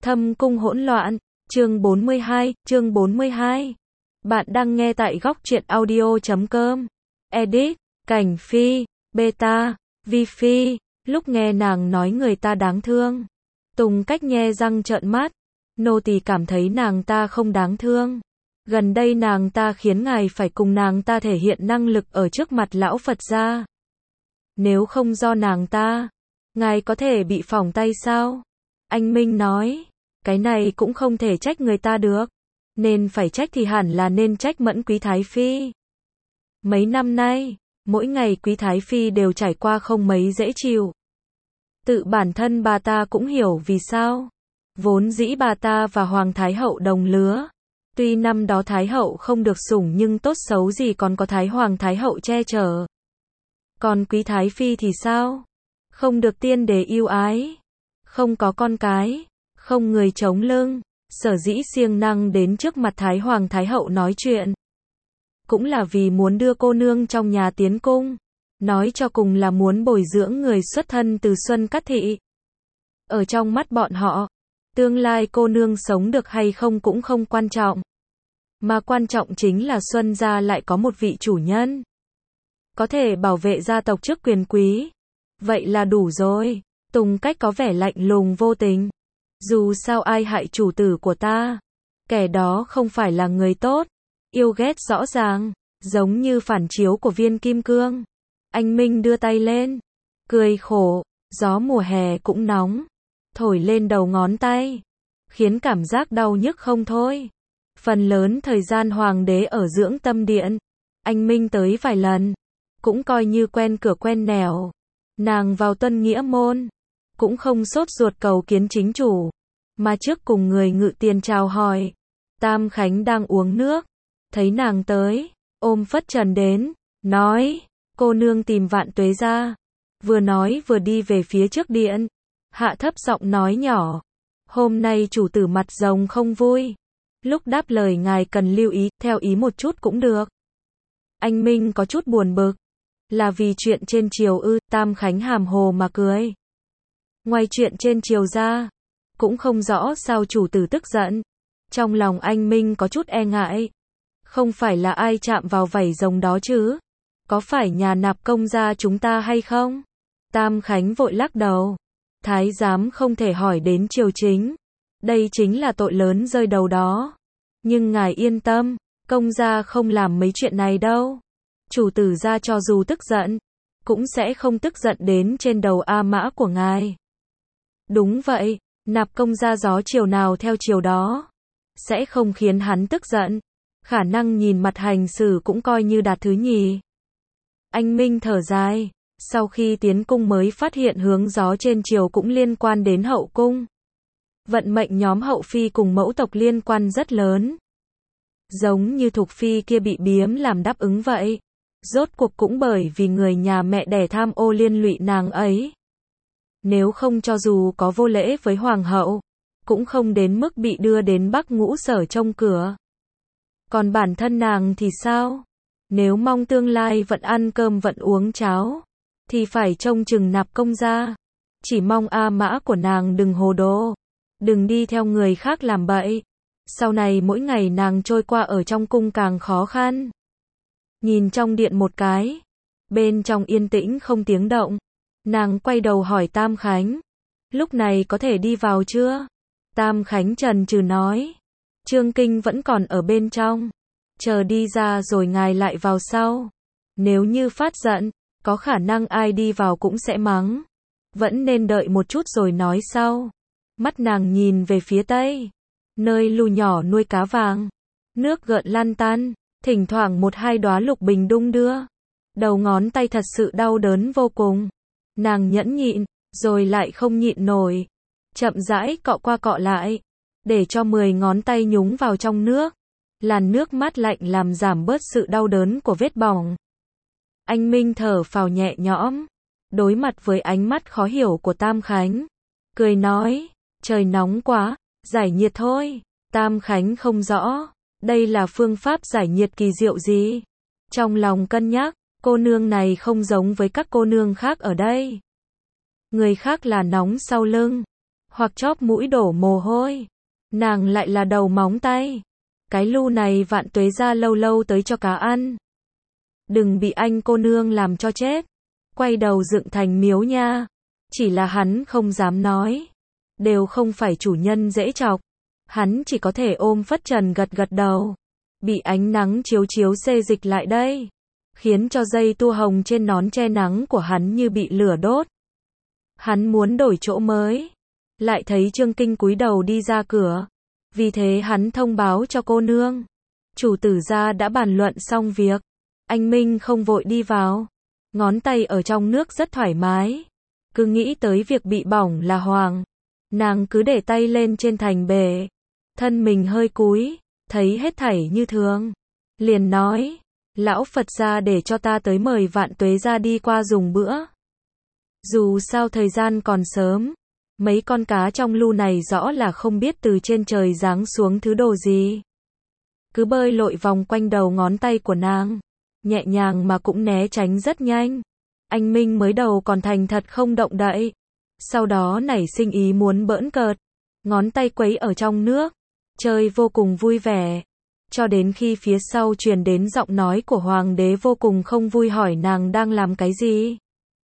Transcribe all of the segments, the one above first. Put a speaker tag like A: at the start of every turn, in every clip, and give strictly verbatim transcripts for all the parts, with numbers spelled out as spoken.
A: Thâm cung hỗn loạn, chương bốn mươi hai, chương bốn mươi hai. Bạn đang nghe tại góc truyện audio chấm com. Edit, Cảnh Phi, Beta, Vi Phi, lúc nghe nàng nói người ta đáng thương. Tùng Cách nhe răng trợn mắt, nô tỳ cảm thấy nàng ta không đáng thương. Gần đây nàng ta khiến ngài phải cùng nàng ta thể hiện năng lực ở trước mặt lão Phật gia. Nếu không do nàng ta, ngài có thể bị phỏng tay sao? Anh Minh nói, cái này cũng không thể trách người ta được. Nên phải trách thì hẳn là nên trách Mẫn Quý Thái Phi. Mấy năm nay, mỗi ngày Quý Thái Phi đều trải qua không mấy dễ chịu. Tự bản thân bà ta cũng hiểu vì sao. Vốn dĩ bà ta và Hoàng Thái Hậu đồng lứa. Tuy năm đó Thái Hậu không được sủng nhưng tốt xấu gì còn có Thái Hoàng Thái Hậu che chở. Còn Quý Thái Phi thì sao? Không được tiên đế yêu ái. Không có con cái. Không người chống lưng. Sở dĩ siêng năng đến trước mặt Thái Hoàng Thái Hậu nói chuyện. Cũng là vì muốn đưa cô nương trong nhà tiến cung. Nói cho cùng là muốn bồi dưỡng người xuất thân từ Xuân Cát Thị. Ở trong mắt bọn họ, tương lai cô nương sống được hay không cũng không quan trọng. Mà quan trọng chính là Xuân gia lại có một vị chủ nhân. Có thể bảo vệ gia tộc trước quyền quý. Vậy là đủ rồi. Tùng Cách có vẻ lạnh lùng vô tình. Dù sao ai hại chủ tử của ta, kẻ đó không phải là người tốt. Yêu ghét rõ ràng, giống như phản chiếu của viên kim cương. Anh Minh đưa tay lên, cười khổ, gió mùa hè cũng nóng, thổi lên đầu ngón tay, khiến cảm giác đau nhức không thôi. Phần lớn thời gian hoàng đế ở dưỡng tâm điện, anh Minh tới vài lần, cũng coi như quen cửa quen nẻo. Nàng vào Tuân Nghĩa môn, cũng không sốt ruột cầu kiến chính chủ, mà trước cùng người ngự tiền chào hỏi. Tam Khánh đang uống nước, thấy nàng tới, ôm phất trần đến, nói, cô nương tìm Vạn Tuế ra. Vừa nói vừa đi về phía trước điện, hạ thấp giọng nói nhỏ, hôm nay chủ tử mặt rồng không vui. Lúc đáp lời ngài cần lưu ý, theo ý một chút cũng được. Anh Minh có chút buồn bực, là vì chuyện trên triều ư? Tam Khánh hàm hồ mà cười. Ngoài chuyện trên triều ra, cũng không rõ sao chủ tử tức giận. Trong lòng anh Minh có chút e ngại. Không phải là ai chạm vào vảy rồng đó chứ? Có phải nhà nạp công gia chúng ta hay không? Tam Khánh vội lắc đầu. Thái giám không thể hỏi đến triều chính. Đây chính là tội lớn rơi đầu đó. Nhưng ngài yên tâm, công gia không làm mấy chuyện này đâu. Chủ tử gia cho dù tức giận, cũng sẽ không tức giận đến trên đầu A Mã của ngài. Đúng vậy, nạp công gia gió chiều nào theo chiều đó. Sẽ không khiến hắn tức giận. Khả năng nhìn mặt hành xử cũng coi như đạt thứ nhì. Anh Minh thở dài. Sau khi tiến cung mới phát hiện hướng gió trên chiều cũng liên quan đến hậu cung. Vận mệnh nhóm hậu phi cùng mẫu tộc liên quan rất lớn. Giống như Thục Phi kia bị biếm làm đáp ứng vậy. Rốt cuộc cũng bởi vì người nhà mẹ đẻ tham ô liên lụy nàng ấy. Nếu không cho dù có vô lễ với hoàng hậu, cũng không đến mức bị đưa đến Bắc Ngũ Sở trông cửa. Còn bản thân nàng thì sao? Nếu mong tương lai vẫn ăn cơm vẫn uống cháo, thì phải trông chừng nạp công gia. Chỉ mong A Mã của nàng đừng hồ đồ, đừng đi theo người khác làm bậy. Sau này mỗi ngày nàng trôi qua ở trong cung càng khó khăn. Nhìn trong điện một cái, bên trong yên tĩnh không tiếng động. Nàng quay đầu hỏi Tam Khánh, lúc này có thể đi vào chưa? Tam Khánh trần trừ nói, Trương Kinh vẫn còn ở bên trong, chờ đi ra rồi ngài lại vào sau. Nếu như phát giận, có khả năng ai đi vào cũng sẽ mắng. Vẫn nên đợi một chút rồi nói sau. Mắt nàng nhìn về phía tây, nơi lù nhỏ nuôi cá vàng. Nước gợn lan tan, thỉnh thoảng một hai đóa lục bình đung đưa. Đầu ngón tay thật sự đau đớn vô cùng. Nàng nhẫn nhịn, rồi lại không nhịn nổi. Chậm rãi cọ qua cọ lại, để cho mười ngón tay nhúng vào trong nước. Làn nước mát lạnh làm giảm bớt sự đau đớn của vết bỏng. Anh Minh thở phào nhẹ nhõm, đối mặt với ánh mắt khó hiểu của Tam Khánh. Cười nói, trời nóng quá, giải nhiệt thôi. Tam Khánh không rõ, đây là phương pháp giải nhiệt kỳ diệu gì. Trong lòng cân nhắc, cô nương này không giống với các cô nương khác ở đây. Người khác là nóng sau lưng, hoặc chóp mũi đổ mồ hôi. Nàng lại là đầu móng tay. Cái lu này vạn tuế gia lâu lâu tới cho cá ăn. Đừng bị anh cô nương làm cho chết. Quay đầu dựng thành miếu nha. Chỉ là hắn không dám nói. Đều không phải chủ nhân dễ chọc. Hắn chỉ có thể ôm phất trần gật gật đầu. Bị ánh nắng chiếu chiếu xê dịch lại đây. Khiến cho dây tua hồng trên nón che nắng của hắn như bị lửa đốt. Hắn muốn đổi chỗ mới. Lại thấy Trương Kinh cúi đầu đi ra cửa. Vì thế hắn thông báo cho cô nương. Chủ tử gia đã bàn luận xong việc. Anh Minh không vội đi vào. Ngón tay ở trong nước rất thoải mái. Cứ nghĩ tới việc bị bỏng là Hoàng. Nàng cứ để tay lên trên thành bể. Thân mình hơi cúi. Thấy hết thảy như thường. Liền nói. Lão Phật gia để cho ta tới mời vạn tuế gia đi qua dùng bữa. Dù sao thời gian còn sớm. Mấy con cá trong lu này rõ là không biết từ trên trời giáng xuống thứ đồ gì. Cứ bơi lội vòng quanh đầu ngón tay của nàng. Nhẹ nhàng mà cũng né tránh rất nhanh. Anh Minh mới đầu còn thành thật không động đậy. Sau đó nảy sinh ý muốn bỡn cợt. Ngón tay quấy ở trong nước. Chơi vô cùng vui vẻ. Cho đến khi phía sau truyền đến giọng nói của hoàng đế vô cùng không vui hỏi nàng đang làm cái gì.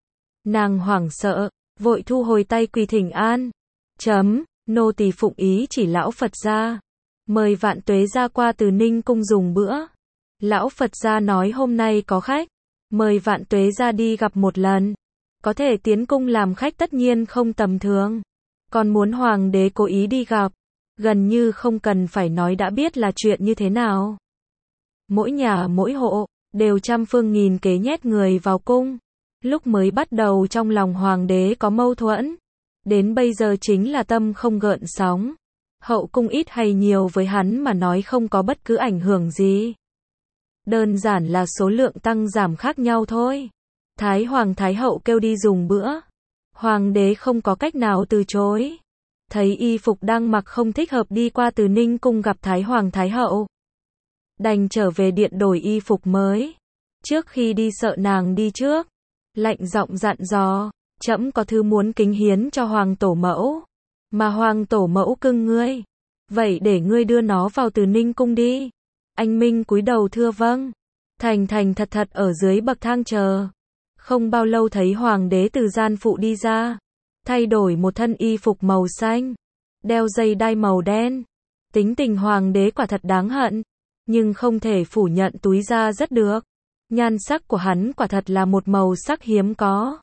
A: Nàng hoảng sợ. Vội thu hồi tay quỳ thỉnh an. Chấm, nô tỳ phụng ý chỉ lão Phật gia. Mời vạn tuế gia qua Từ Ninh cung dùng bữa. Lão Phật gia nói hôm nay có khách. Mời vạn tuế gia đi gặp một lần. Có thể tiến cung làm khách tất nhiên không tầm thường. Còn muốn hoàng đế cố ý đi gặp. Gần như không cần phải nói đã biết là chuyện như thế nào. Mỗi nhà mỗi hộ, đều trăm phương nghìn kế nhét người vào cung. Lúc mới bắt đầu trong lòng hoàng đế có mâu thuẫn. Đến bây giờ chính là tâm không gợn sóng. Hậu cung ít hay nhiều với hắn mà nói không có bất cứ ảnh hưởng gì. Đơn giản là số lượng tăng giảm khác nhau thôi. Thái hoàng thái hậu kêu đi dùng bữa. Hoàng đế không có cách nào từ chối. Thấy y phục đang mặc không thích hợp đi qua Từ Ninh cung gặp Thái hoàng thái hậu. Đành trở về điện đổi y phục mới. Trước khi đi sợ nàng đi trước. Lạnh giọng dặn dò, trẫm có thứ muốn kính hiến cho hoàng tổ mẫu. Mà hoàng tổ mẫu cưng ngươi. Vậy để ngươi đưa nó vào Từ Ninh cung đi. Anh Minh cúi đầu thưa vâng. Thành thành thật thật ở dưới bậc thang chờ. Không bao lâu thấy hoàng đế từ gian phụ đi ra. Thay đổi một thân y phục màu xanh. Đeo dây đai màu đen. Tính tình hoàng đế quả thật đáng hận. Nhưng không thể phủ nhận túi da rất được. Nhan sắc của hắn quả thật là một màu sắc hiếm có.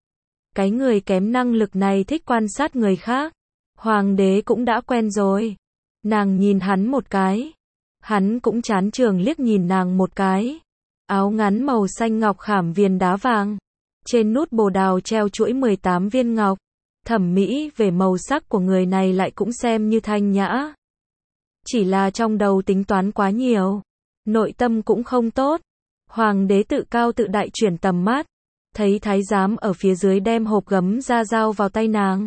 A: Cái người kém năng lực này thích quan sát người khác. Hoàng đế cũng đã quen rồi. Nàng nhìn hắn một cái. Hắn cũng chán chường liếc nhìn nàng một cái. Áo ngắn màu xanh ngọc khảm viền đá vàng. Trên nút bồ đào treo chuỗi mười tám viên ngọc. Thẩm mỹ về màu sắc của người này lại cũng xem như thanh nhã. Chỉ là trong đầu tính toán quá nhiều. Nội tâm cũng không tốt. Hoàng đế tự cao tự đại chuyển tầm mắt. Thấy thái giám ở phía dưới đem hộp gấm ra giao vào tay nàng.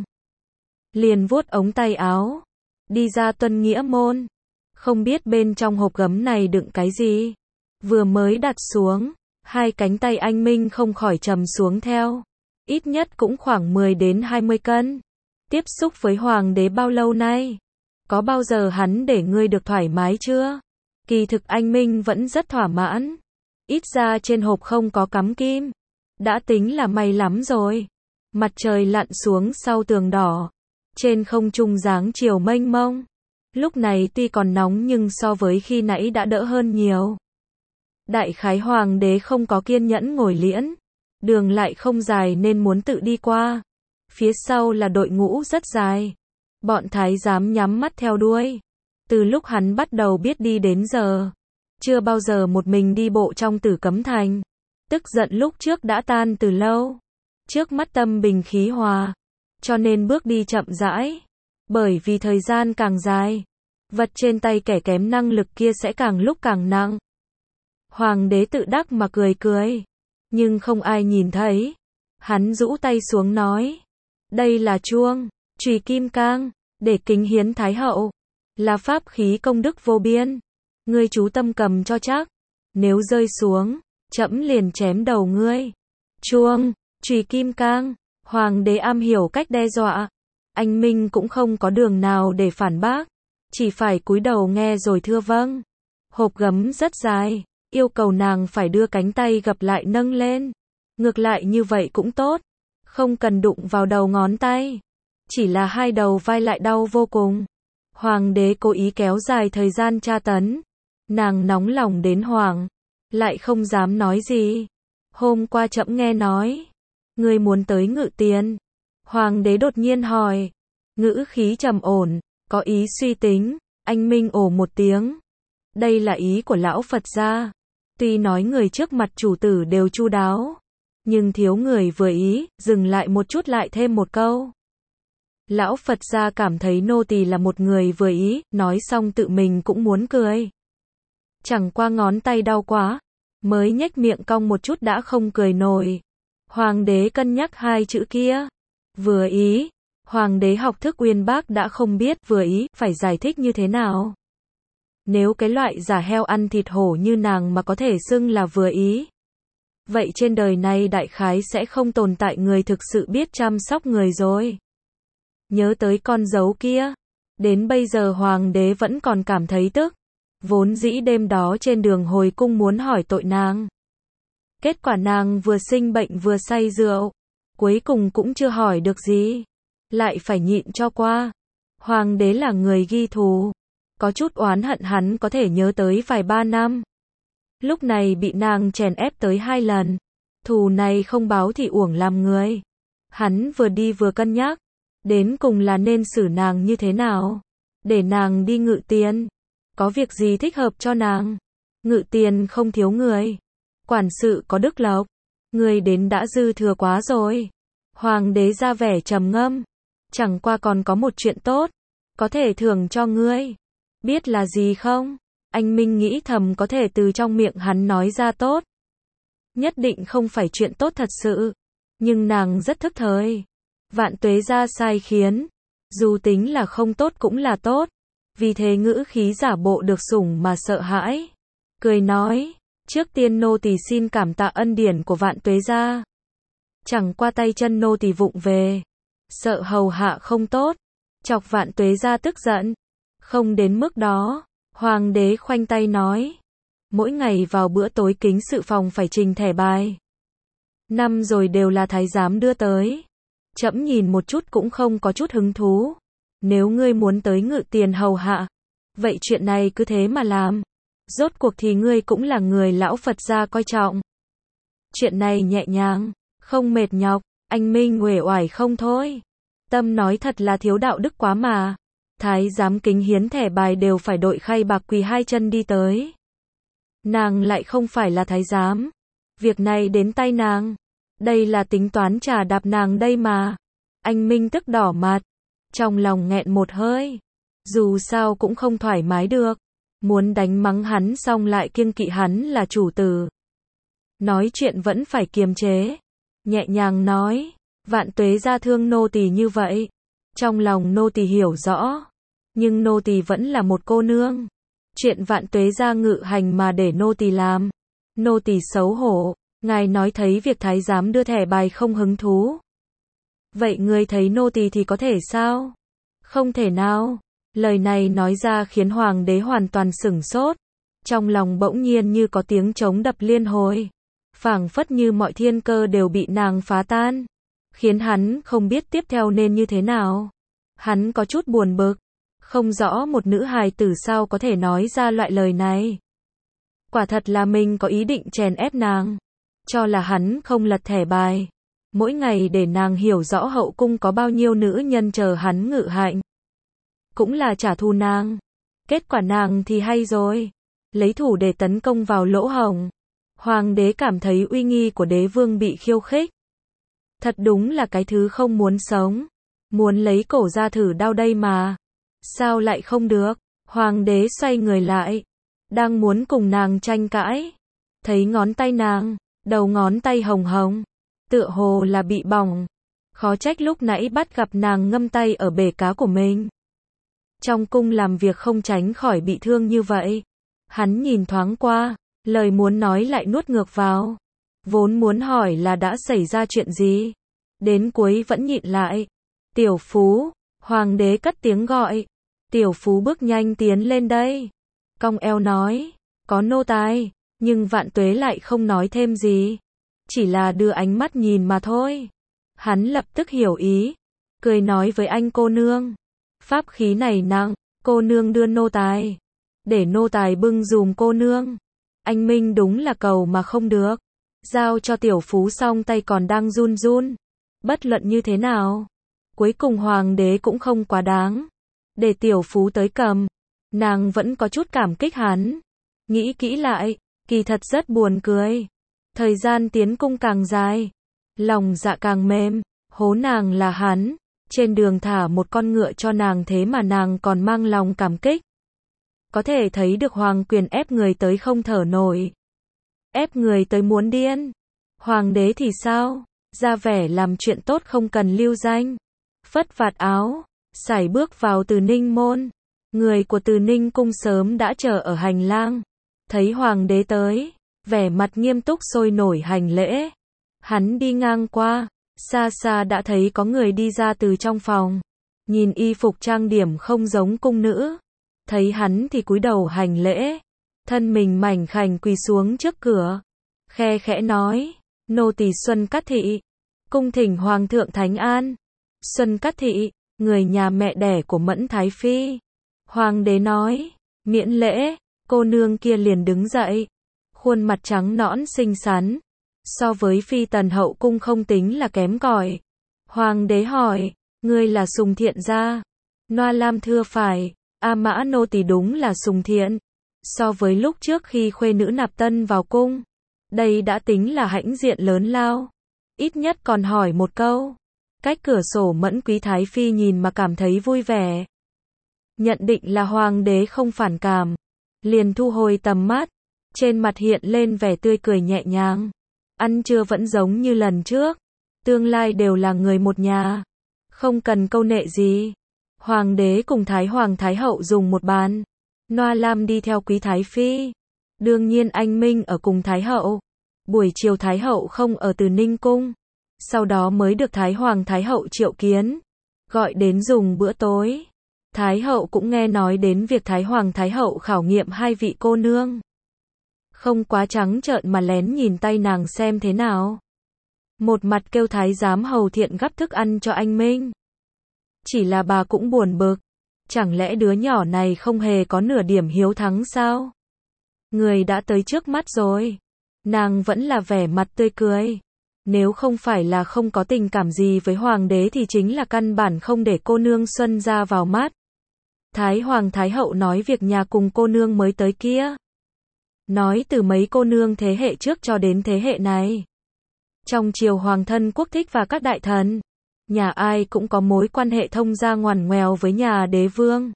A: Liền vuốt ống tay áo. Đi ra tuân nghĩa môn. Không biết bên trong hộp gấm này đựng cái gì. Vừa mới đặt xuống. Hai cánh tay anh Minh không khỏi trầm xuống theo. Ít nhất cũng khoảng mười đến hai mươi cân. Tiếp xúc với hoàng đế bao lâu nay? Có bao giờ hắn để ngươi được thoải mái chưa? Kỳ thực anh Minh vẫn rất thỏa mãn. Ít ra trên hộp không có cắm kim. Đã tính là may lắm rồi. Mặt trời lặn xuống sau tường đỏ. Trên không trung dáng chiều mênh mông. Lúc này tuy còn nóng nhưng so với khi nãy đã đỡ hơn nhiều. Đại khái hoàng đế không có kiên nhẫn ngồi liễn. Đường lại không dài nên muốn tự đi qua. Phía sau là đội ngũ rất dài. Bọn thái giám nhắm mắt theo đuôi. Từ lúc hắn bắt đầu biết đi đến giờ. Chưa bao giờ một mình đi bộ trong Tử Cấm Thành. Tức giận lúc trước đã tan từ lâu. Trước mắt tâm bình khí hòa. Cho nên bước đi chậm rãi. Bởi vì thời gian càng dài. Vật trên tay kẻ kém năng lực kia sẽ càng lúc càng nặng. Hoàng đế tự đắc mà cười cười. Nhưng không ai nhìn thấy. Hắn rũ tay xuống nói. Đây là chuông, chùy kim cang, để kính hiến thái hậu. Là pháp khí công đức vô biên. Ngươi chú tâm cầm cho chắc. Nếu rơi xuống, trẫm liền chém đầu ngươi. Chuông, chùy kim cang, hoàng đế am hiểu cách đe dọa. Anh Minh cũng không có đường nào để phản bác, chỉ phải cúi đầu nghe rồi thưa vâng. Hộp gấm rất dài, yêu cầu nàng phải đưa cánh tay gập lại nâng lên. Ngược lại như vậy cũng tốt, không cần đụng vào đầu ngón tay. Chỉ là hai đầu vai lại đau vô cùng. Hoàng đế cố ý kéo dài thời gian tra tấn. Nàng nóng lòng đến hoảng, lại không dám nói gì. Hôm qua trẫm nghe nói, ngươi muốn tới Ngự Tiền. Hoàng đế đột nhiên hỏi, ngữ khí trầm ổn, có ý suy tính. Anh Minh ồ một tiếng. Đây là ý của lão Phật gia. Tuy nói người trước mặt chủ tử đều chu đáo, nhưng thiếu người vừa ý, dừng lại một chút lại thêm một câu. Lão Phật gia cảm thấy nô tỳ là một người vừa ý, nói xong tự mình cũng muốn cười. Chẳng qua ngón tay đau quá, mới nhếch miệng cong một chút đã không cười nổi. Hoàng đế cân nhắc hai chữ kia. Vừa ý. Hoàng đế học thức uyên bác đã không biết vừa ý, phải giải thích như thế nào. Nếu cái loại giả heo ăn thịt hổ như nàng mà có thể xưng là vừa ý, vậy trên đời này đại khái sẽ không tồn tại người thực sự biết chăm sóc người rồi. Nhớ tới con dấu kia, đến bây giờ hoàng đế vẫn còn cảm thấy tức. Vốn dĩ đêm đó trên đường hồi cung muốn hỏi tội nàng. Kết quả nàng vừa sinh bệnh vừa say rượu, cuối cùng cũng chưa hỏi được gì, lại phải nhịn cho qua. Hoàng đế là người ghi thù, có chút oán hận hắn có thể nhớ tới vài ba năm. Lúc này bị nàng chèn ép tới hai lần, thù này không báo thì uổng làm người. Hắn vừa đi vừa cân nhắc, đến cùng là nên xử nàng như thế nào, để nàng đi Ngự Tiền. Có việc gì thích hợp cho nàng? Ngự Tiền không thiếu người, quản sự có đức lộc, người đến đã dư thừa quá rồi. Hoàng đế ra vẻ trầm ngâm, chẳng qua còn có một chuyện tốt, có thể thưởng cho ngươi. Biết là gì không? Anh Minh nghĩ thầm có thể từ trong miệng hắn nói ra tốt. Nhất định không phải chuyện tốt thật sự, nhưng nàng rất thức thời. Vạn tuế gia sai khiến, dù tính là không tốt cũng là tốt. Vì thế ngữ khí giả bộ được sủng mà sợ hãi. Cười nói, trước tiên nô tỳ xin cảm tạ ân điển của vạn tuế gia. Chẳng qua tay chân nô tỳ vụng về, sợ hầu hạ không tốt, chọc vạn tuế gia tức giận. Không đến mức đó, hoàng đế khoanh tay nói. Mỗi ngày vào bữa tối kính sự phòng phải trình thẻ bài. Năm rồi đều là thái giám đưa tới. Trẫm nhìn một chút cũng không có chút hứng thú. Nếu ngươi muốn tới Ngự Tiền hầu hạ, vậy chuyện này cứ thế mà làm. Rốt cuộc thì ngươi cũng là người lão Phật gia coi trọng. Chuyện này nhẹ nhàng, không mệt nhọc. Anh Minh uể oải không thôi. Tâm nói thật là thiếu đạo đức quá mà. Thái giám kính hiến thẻ bài đều phải đội khay bạc quỳ hai chân đi tới. Nàng lại không phải là thái giám. Việc này đến tay nàng. Đây là tính toán trà đạp nàng đây mà. Anh Minh tức đỏ mặt. Trong lòng nghẹn một hơi. Dù sao cũng không thoải mái được. Muốn đánh mắng hắn xong lại kiêng kỵ hắn là chủ tử. Nói chuyện vẫn phải kiềm chế. Nhẹ nhàng nói. Vạn tuế gia thương nô tỳ như vậy. Trong lòng nô tỳ hiểu rõ. Nhưng nô tỳ vẫn là một cô nương. Chuyện vạn tuế gia ngự hành mà để nô tỳ làm. Nô tỳ xấu hổ. Ngài nói thấy việc thái giám đưa thẻ bài không hứng thú. Vậy ngươi thấy nô tỳ thì có thể sao? Không thể nào. Lời này nói ra khiến hoàng đế hoàn toàn sửng sốt. Trong lòng bỗng nhiên như có tiếng trống đập liên hồi. Phảng phất như mọi thiên cơ đều bị nàng phá tan. Khiến hắn không biết tiếp theo nên như thế nào. Hắn có chút buồn bực. Không rõ một nữ hài tử sao có thể nói ra loại lời này. Quả thật là mình có ý định chèn ép nàng. Cho là hắn không lật thẻ bài. Mỗi ngày để nàng hiểu rõ hậu cung có bao nhiêu nữ nhân chờ hắn ngự hạnh. Cũng là trả thù nàng. Kết quả nàng thì hay rồi. Lấy thủ để tấn công vào lỗ hổng. Hoàng đế cảm thấy uy nghi của đế vương bị khiêu khích. Thật đúng là cái thứ không muốn sống. Muốn lấy cổ ra thử đau đây mà. Sao lại không được? Hoàng đế xoay người lại. Đang muốn cùng nàng tranh cãi. Thấy ngón tay nàng, đầu ngón tay hồng hồng. Tựa hồ là bị bỏng. Khó trách lúc nãy bắt gặp nàng ngâm tay ở bể cá của mình. Trong cung làm việc không tránh khỏi bị thương như vậy. Hắn nhìn thoáng qua, lời muốn nói lại nuốt ngược vào. Vốn muốn hỏi là đã xảy ra chuyện gì. Đến cuối vẫn nhịn lại. Tiểu Phú, Hoàng đế cất tiếng gọi. Tiểu Phú bước nhanh tiến lên đây. Cong eo nói, có nô tài, nhưng Vạn Tuế lại không nói thêm gì. Chỉ là đưa ánh mắt nhìn mà thôi. Hắn lập tức hiểu ý, cười nói với anh cô nương. Pháp khí này nặng, cô nương đưa nô tài. Để nô tài bưng dùm cô nương. Anh Minh đúng là cầu mà không được. Giao cho Tiểu Phú xong tay còn đang run run. Bất luận như thế nào, cuối cùng Hoàng đế cũng không quá đáng. Để Tiểu Phú tới cầm. Nàng vẫn có chút cảm kích hắn. Nghĩ kỹ lại, kỳ thật rất buồn cười. Thời gian tiến cung càng dài, lòng dạ càng mềm. Hố nàng là hắn. Trên đường thả một con ngựa cho nàng thế mà nàng còn mang lòng cảm kích. Có thể thấy được hoàng quyền ép người tới không thở nổi. Ép người tới muốn điên. Hoàng đế thì sao? Ra vẻ làm chuyện tốt không cần lưu danh. Phất vạt áo, sải bước vào Từ Ninh môn. Người của Từ Ninh cung sớm đã chờ ở hành lang. Thấy hoàng đế tới, vẻ mặt nghiêm túc sôi nổi hành lễ. Hắn đi ngang qua, xa xa đã thấy có người đi ra từ trong phòng. Nhìn y phục trang điểm không giống cung nữ. Thấy hắn thì cúi đầu hành lễ. Thân mình mảnh khảnh quỳ xuống trước cửa. Khe khẽ nói, nô tỳ Xuân Cát Thị. Cung thỉnh Hoàng thượng Thánh An. Xuân Cát Thị, người nhà mẹ đẻ của Mẫn Thái Phi. Hoàng đế nói, miễn lễ. Cô nương kia liền đứng dậy. Khuôn mặt trắng nõn xinh xắn. So với Phi Tần hậu cung không tính là kém cỏi. Hoàng đế hỏi, ngươi là Sùng Thiện gia? Noa Lam thưa phải. A Mã nô tỳ đúng là Sùng Thiện. So với lúc trước khi khuê nữ nạp tân vào cung, đây đã tính là hãnh diện lớn lao. Ít nhất còn hỏi một câu. Cách cửa sổ Mẫn Quý Thái Phi nhìn mà cảm thấy vui vẻ. Nhận định là hoàng đế không phản cảm. Liền thu hồi tầm mắt. Trên mặt hiện lên vẻ tươi cười nhẹ nhàng. Ăn trưa vẫn giống như lần trước. Tương lai đều là người một nhà. Không cần câu nệ gì. Hoàng đế cùng Thái Hoàng Thái Hậu dùng một bàn. Noa Lam đi theo Quý Thái Phi. Đương nhiên anh Minh ở cùng Thái Hậu. Buổi chiều Thái Hậu không ở Từ Ninh cung. Sau đó mới được Thái Hoàng Thái Hậu triệu kiến. Gọi đến dùng bữa tối. Thái Hậu cũng nghe nói đến việc Thái Hoàng Thái Hậu khảo nghiệm hai vị cô nương. Không quá trắng trợn mà lén nhìn tay nàng xem thế nào. Một mặt kêu Thái giám hầu Thiện gắp thức ăn cho anh Minh. Chỉ là bà cũng buồn bực. Chẳng lẽ đứa nhỏ này không hề có nửa điểm hiếu thắng sao? Người đã tới trước mắt rồi. Nàng vẫn là vẻ mặt tươi cười. Nếu không phải là không có tình cảm gì với hoàng đế thì chính là căn bản không để cô nương Xuân ra vào mắt. Thái Hoàng Thái Hậu nói việc nhà cùng cô nương mới tới kia. Nói từ mấy cô nương thế hệ trước cho đến thế hệ này. Trong triều hoàng thân quốc thích và các đại thần, nhà ai cũng có mối quan hệ thông gia ngoằn ngoèo với nhà đế vương.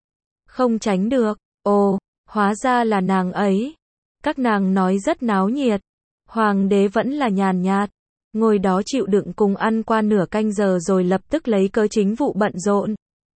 A: Không tránh được. Ồ, hóa ra là nàng ấy. Các nàng nói rất náo nhiệt. Hoàng đế vẫn là nhàn nhạt. Ngồi đó chịu đựng cùng ăn qua nửa canh giờ rồi lập tức lấy cớ chính vụ bận rộn.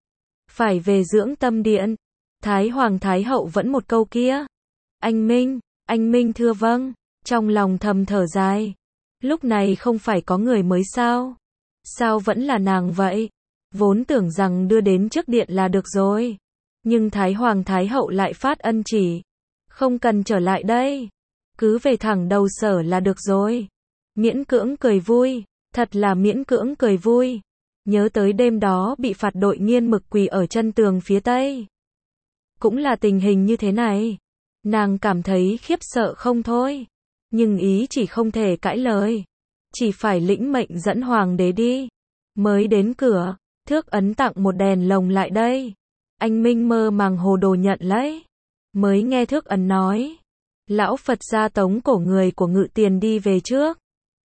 A: Phải về dưỡng tâm điện. Thái Hoàng Thái Hậu vẫn một câu kia. Anh Minh, anh Minh thưa vâng. Trong lòng thầm thở dài. Lúc này không phải có người mới sao? Sao vẫn là nàng vậy? Vốn tưởng rằng đưa đến trước điện là được rồi. Nhưng Thái Hoàng Thái Hậu lại phát ân chỉ. Không cần trở lại đây. Cứ về thẳng đầu sở là được rồi. Miễn cưỡng cười vui. Thật là miễn cưỡng cười vui. Nhớ tới đêm đó bị phạt đội nghiên mực quỳ ở chân tường phía tây. Cũng là tình hình như thế này. Nàng cảm thấy khiếp sợ không thôi. Nhưng ý chỉ không thể cãi lời. Chỉ phải lĩnh mệnh dẫn hoàng đế đi. Mới đến cửa, Thước Ấn tặng một đèn lồng lại đây. Anh Minh mơ màng hồ đồ nhận lấy. Mới nghe Thước Ấn nói. Lão Phật gia tống cổ người của Ngự Tiền đi về trước.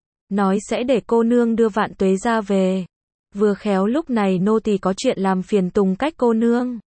A: Nói sẽ để cô nương đưa Vạn Tuế ra về. Vừa khéo lúc này nô tỳ có chuyện làm phiền tùng cách cô nương.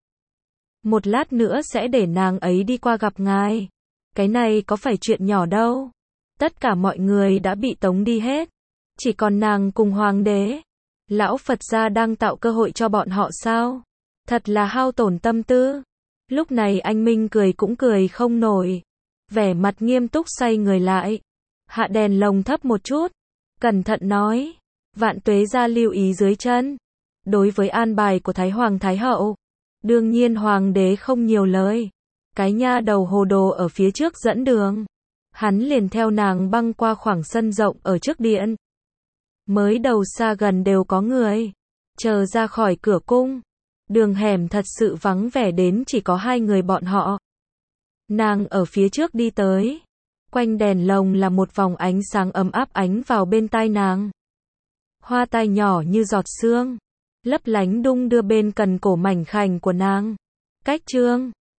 A: Một lát nữa sẽ để nàng ấy đi qua gặp ngài. Cái này có phải chuyện nhỏ đâu. Tất cả mọi người đã bị tống đi hết. Chỉ còn nàng cùng hoàng đế. Lão Phật gia đang tạo cơ hội cho bọn họ sao? Thật là hao tổn tâm tư. Lúc này anh Minh cười cũng cười không nổi. Vẻ mặt nghiêm túc xoay người lại. Hạ đèn lồng thấp một chút. Cẩn thận nói. Vạn Tuế gia lưu ý dưới chân. Đối với an bài của Thái Hoàng Thái Hậu, đương nhiên Hoàng đế không nhiều lời. Cái nha đầu hồ đồ ở phía trước dẫn đường. Hắn liền theo nàng băng qua khoảng sân rộng ở trước điện. Mới đầu xa gần đều có người. Chờ ra khỏi cửa cung, đường hẻm thật sự vắng vẻ đến chỉ có hai người bọn họ. Nàng ở phía trước đi tới. Quanh đèn lồng là một vòng ánh sáng ấm áp ánh vào bên tai nàng. Hoa tai nhỏ như giọt sương, lấp lánh đung đưa bên cần cổ mảnh khảnh của nàng. Cách trương,